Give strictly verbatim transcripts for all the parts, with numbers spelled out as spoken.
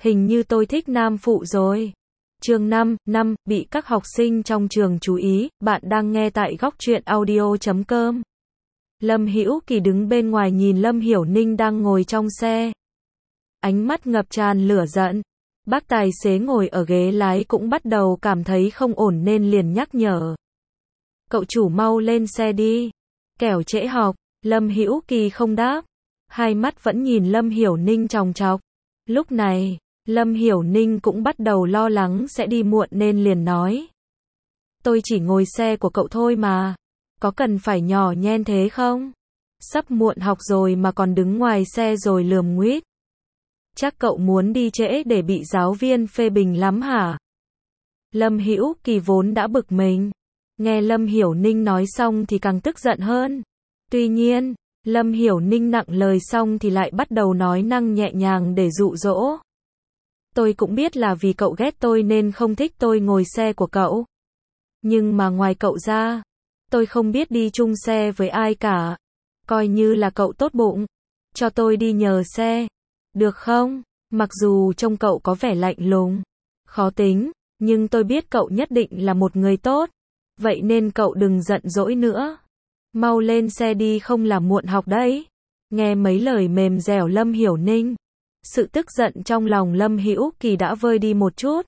Hình như tôi thích nam phụ rồi. Chương năm, năm, bị các học sinh trong trường chú ý, bạn đang nghe tại góc truyện audio chấm com. Lâm Hữu Kỳ đứng bên ngoài nhìn Lâm Hiểu Ninh đang ngồi trong xe. Ánh mắt ngập tràn lửa giận. Bác tài xế ngồi ở ghế lái cũng bắt đầu cảm thấy không ổn nên liền nhắc nhở. Cậu chủ mau lên xe đi. Kẻo trễ học. Lâm Hữu Kỳ không đáp. Hai mắt vẫn nhìn Lâm Hiểu Ninh chòng chọc. Lúc này, Lâm Hiểu Ninh cũng bắt đầu lo lắng sẽ đi muộn nên liền nói. Tôi chỉ ngồi xe của cậu thôi mà. Có cần phải nhỏ nhen thế không? Sắp muộn học rồi mà còn đứng ngoài xe rồi lườm nguýt. Chắc cậu muốn đi trễ để bị giáo viên phê bình lắm hả? Lâm Hữu Kỳ vốn đã bực mình. Nghe Lâm Hiểu Ninh nói xong thì càng tức giận hơn. Tuy nhiên, Lâm Hiểu Ninh nặng lời xong thì lại bắt đầu nói năng nhẹ nhàng để dụ dỗ. Tôi cũng biết là vì cậu ghét tôi nên không thích tôi ngồi xe của cậu. Nhưng mà ngoài cậu ra, tôi không biết đi chung xe với ai cả. Coi như là cậu tốt bụng, cho tôi đi nhờ xe. Được không? Mặc dù trông cậu có vẻ lạnh lùng, khó tính, nhưng tôi biết cậu nhất định là một người tốt. Vậy nên cậu đừng giận dỗi nữa. Mau lên xe đi không là muộn học đấy. Nghe mấy lời mềm dẻo Lâm Hiểu Ninh, sự tức giận trong lòng Lâm Hữu Kỳ đã vơi đi một chút.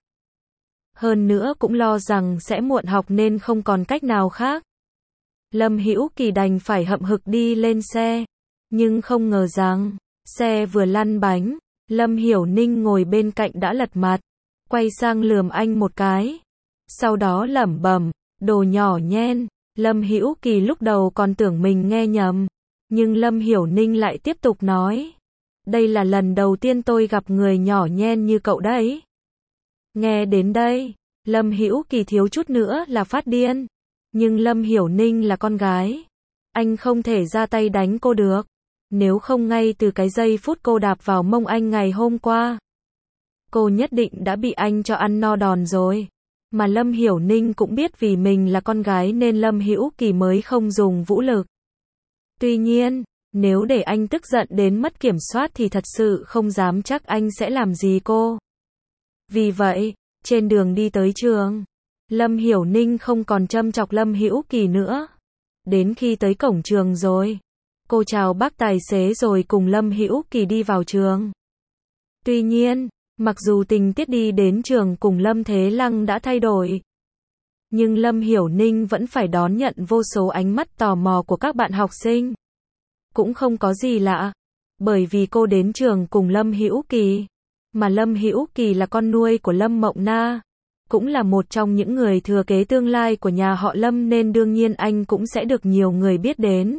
Hơn nữa cũng lo rằng sẽ muộn học nên không còn cách nào khác. Lâm Hữu Kỳ đành phải hậm hực đi lên xe. Nhưng không ngờ rằng, xe vừa lăn bánh, Lâm Hiểu Ninh ngồi bên cạnh đã lật mặt, quay sang lườm anh một cái. Sau đó lẩm bẩm, đồ nhỏ nhen. Lâm Hữu Kỳ lúc đầu còn tưởng mình nghe nhầm, nhưng Lâm Hiểu Ninh lại tiếp tục nói. Đây là lần đầu tiên tôi gặp người nhỏ nhen như cậu đấy. Nghe đến đây, Lâm Hữu Kỳ thiếu chút nữa là phát điên. Nhưng Lâm Hiểu Ninh là con gái. Anh không thể ra tay đánh cô được. Nếu không ngay từ cái giây phút cô đạp vào mông anh ngày hôm qua, cô nhất định đã bị anh cho ăn no đòn rồi. Mà Lâm Hiểu Ninh cũng biết vì mình là con gái nên Lâm Hữu Kỳ mới không dùng vũ lực. Tuy nhiên, nếu để anh tức giận đến mất kiểm soát thì thật sự không dám chắc anh sẽ làm gì cô. Vì vậy, trên đường đi tới trường, Lâm Hiểu Ninh không còn châm chọc Lâm Hữu Kỳ nữa. Đến khi tới cổng trường rồi, cô chào bác tài xế rồi cùng Lâm Hữu Kỳ đi vào trường. Tuy nhiên, mặc dù tình tiết đi đến trường cùng Lâm Thế Lăng đã thay đổi, nhưng Lâm Hiểu Ninh vẫn phải đón nhận vô số ánh mắt tò mò của các bạn học sinh. Cũng không có gì lạ, bởi vì cô đến trường cùng Lâm Hữu Kỳ, mà Lâm Hữu Kỳ là con nuôi của Lâm Mộng Na, cũng là một trong những người thừa kế tương lai của nhà họ Lâm nên đương nhiên anh cũng sẽ được nhiều người biết đến.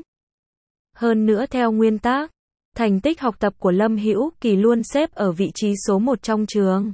Hơn nữa theo nguyên tắc, thành tích học tập của Lâm Hữu Kỳ luôn xếp ở vị trí số một trong trường.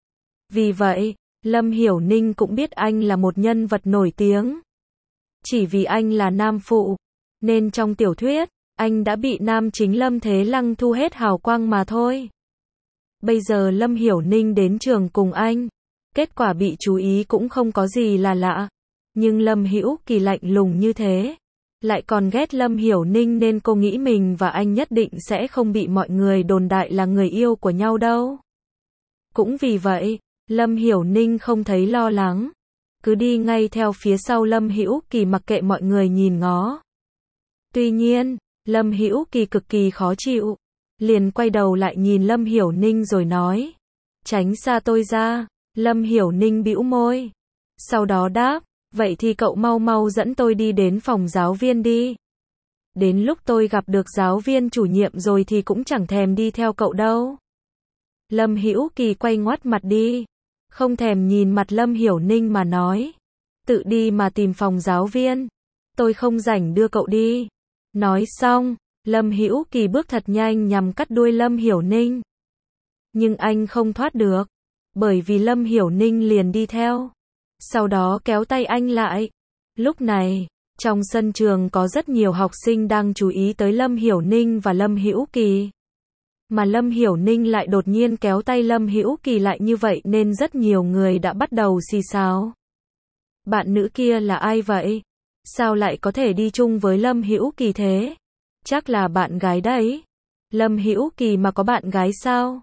Vì vậy, Lâm Hiểu Ninh cũng biết anh là một nhân vật nổi tiếng. Chỉ vì anh là nam phụ, nên trong tiểu thuyết, anh đã bị nam chính Lâm Thế Lăng thu hết hào quang mà thôi. Bây giờ Lâm Hiểu Ninh đến trường cùng anh, kết quả bị chú ý cũng không có gì là lạ. Nhưng Lâm Hữu Kỳ lạnh lùng như thế, lại còn ghét Lâm Hiểu Ninh nên cô nghĩ mình và anh nhất định sẽ không bị mọi người đồn đại là người yêu của nhau đâu. Cũng vì vậy, Lâm Hiểu Ninh không thấy lo lắng, cứ đi ngay theo phía sau Lâm Hữu Kỳ mặc kệ mọi người nhìn ngó. Tuy nhiên, Lâm Hữu Kỳ cực kỳ khó chịu, liền quay đầu lại nhìn Lâm Hiểu Ninh rồi nói, tránh xa tôi ra. Lâm Hiểu Ninh bĩu môi, sau đó đáp, vậy thì cậu mau mau dẫn tôi đi đến phòng giáo viên đi. Đến lúc tôi gặp được giáo viên chủ nhiệm rồi thì cũng chẳng thèm đi theo cậu đâu. Lâm Hữu Kỳ quay ngoắt mặt đi, không thèm nhìn mặt Lâm Hiểu Ninh mà nói, tự đi mà tìm phòng giáo viên, tôi không rảnh đưa cậu đi. Nói xong, Lâm Hữu Kỳ bước thật nhanh nhằm cắt đuôi Lâm Hiểu Ninh. Nhưng anh không thoát được, bởi vì Lâm Hiểu Ninh liền đi theo, sau đó kéo tay anh lại. Lúc này, trong sân trường có rất nhiều học sinh đang chú ý tới Lâm Hiểu Ninh và Lâm Hữu Kỳ. Mà Lâm Hiểu Ninh lại đột nhiên kéo tay Lâm Hữu Kỳ lại như vậy nên rất nhiều người đã bắt đầu xì xào. Bạn nữ kia là ai vậy? Sao lại có thể đi chung với Lâm Hữu Kỳ thế? Chắc là bạn gái đấy. Lâm Hữu Kỳ mà có bạn gái sao?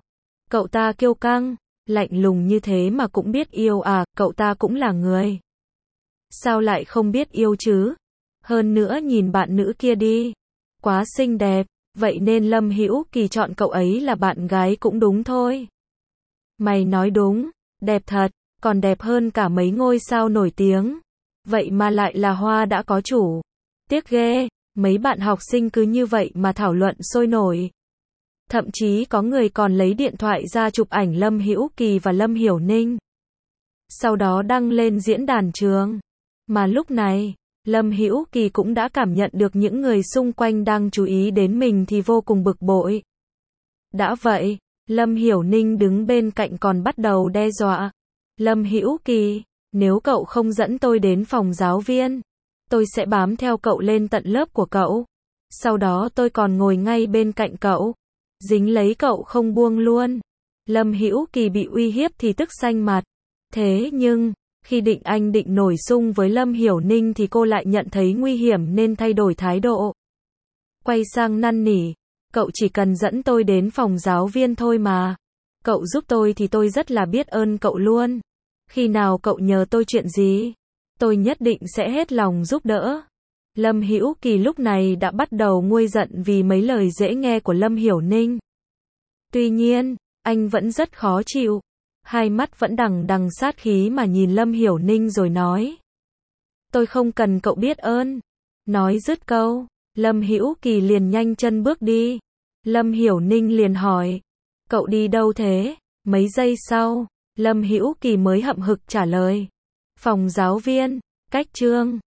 Cậu ta kiêu căng, lạnh lùng như thế mà cũng biết yêu à, cậu ta cũng là người. Sao lại không biết yêu chứ? Hơn nữa nhìn bạn nữ kia đi, quá xinh đẹp, vậy nên Lâm Hữu Kỳ chọn cậu ấy là bạn gái cũng đúng thôi. Mày nói đúng, đẹp thật, còn đẹp hơn cả mấy ngôi sao nổi tiếng. Vậy mà lại là hoa đã có chủ. Tiếc ghê, mấy bạn học sinh cứ như vậy mà thảo luận sôi nổi. Thậm chí có người còn lấy điện thoại ra chụp ảnh Lâm Hữu Kỳ và Lâm Hiểu Ninh. Sau đó đăng lên diễn đàn trường. Mà lúc này, Lâm Hữu Kỳ cũng đã cảm nhận được những người xung quanh đang chú ý đến mình thì vô cùng bực bội. Đã vậy, Lâm Hiểu Ninh đứng bên cạnh còn bắt đầu đe dọa. Lâm Hữu Kỳ, nếu cậu không dẫn tôi đến phòng giáo viên, tôi sẽ bám theo cậu lên tận lớp của cậu. Sau đó tôi còn ngồi ngay bên cạnh cậu, dính lấy cậu không buông luôn. Lâm Hữu Kỳ bị uy hiếp thì tức xanh mặt. Thế nhưng, khi định anh định nổi xung với Lâm Hiểu Ninh thì cô lại nhận thấy nguy hiểm nên thay đổi thái độ. Quay sang năn nỉ, cậu chỉ cần dẫn tôi đến phòng giáo viên thôi mà. Cậu giúp tôi thì tôi rất là biết ơn cậu luôn. Khi nào cậu nhờ tôi chuyện gì, tôi nhất định sẽ hết lòng giúp đỡ. Lâm Hữu Kỳ lúc này đã bắt đầu nguôi giận vì mấy lời dễ nghe của Lâm Hiểu Ninh. Tuy nhiên, anh vẫn rất khó chịu. Hai mắt vẫn đằng đằng sát khí mà nhìn Lâm Hiểu Ninh rồi nói. Tôi không cần cậu biết ơn. Nói dứt câu, Lâm Hữu Kỳ liền nhanh chân bước đi. Lâm Hiểu Ninh liền hỏi. Cậu đi đâu thế? Mấy giây sau, Lâm Hữu Kỳ mới hậm hực trả lời. Phòng giáo viên, cách trường.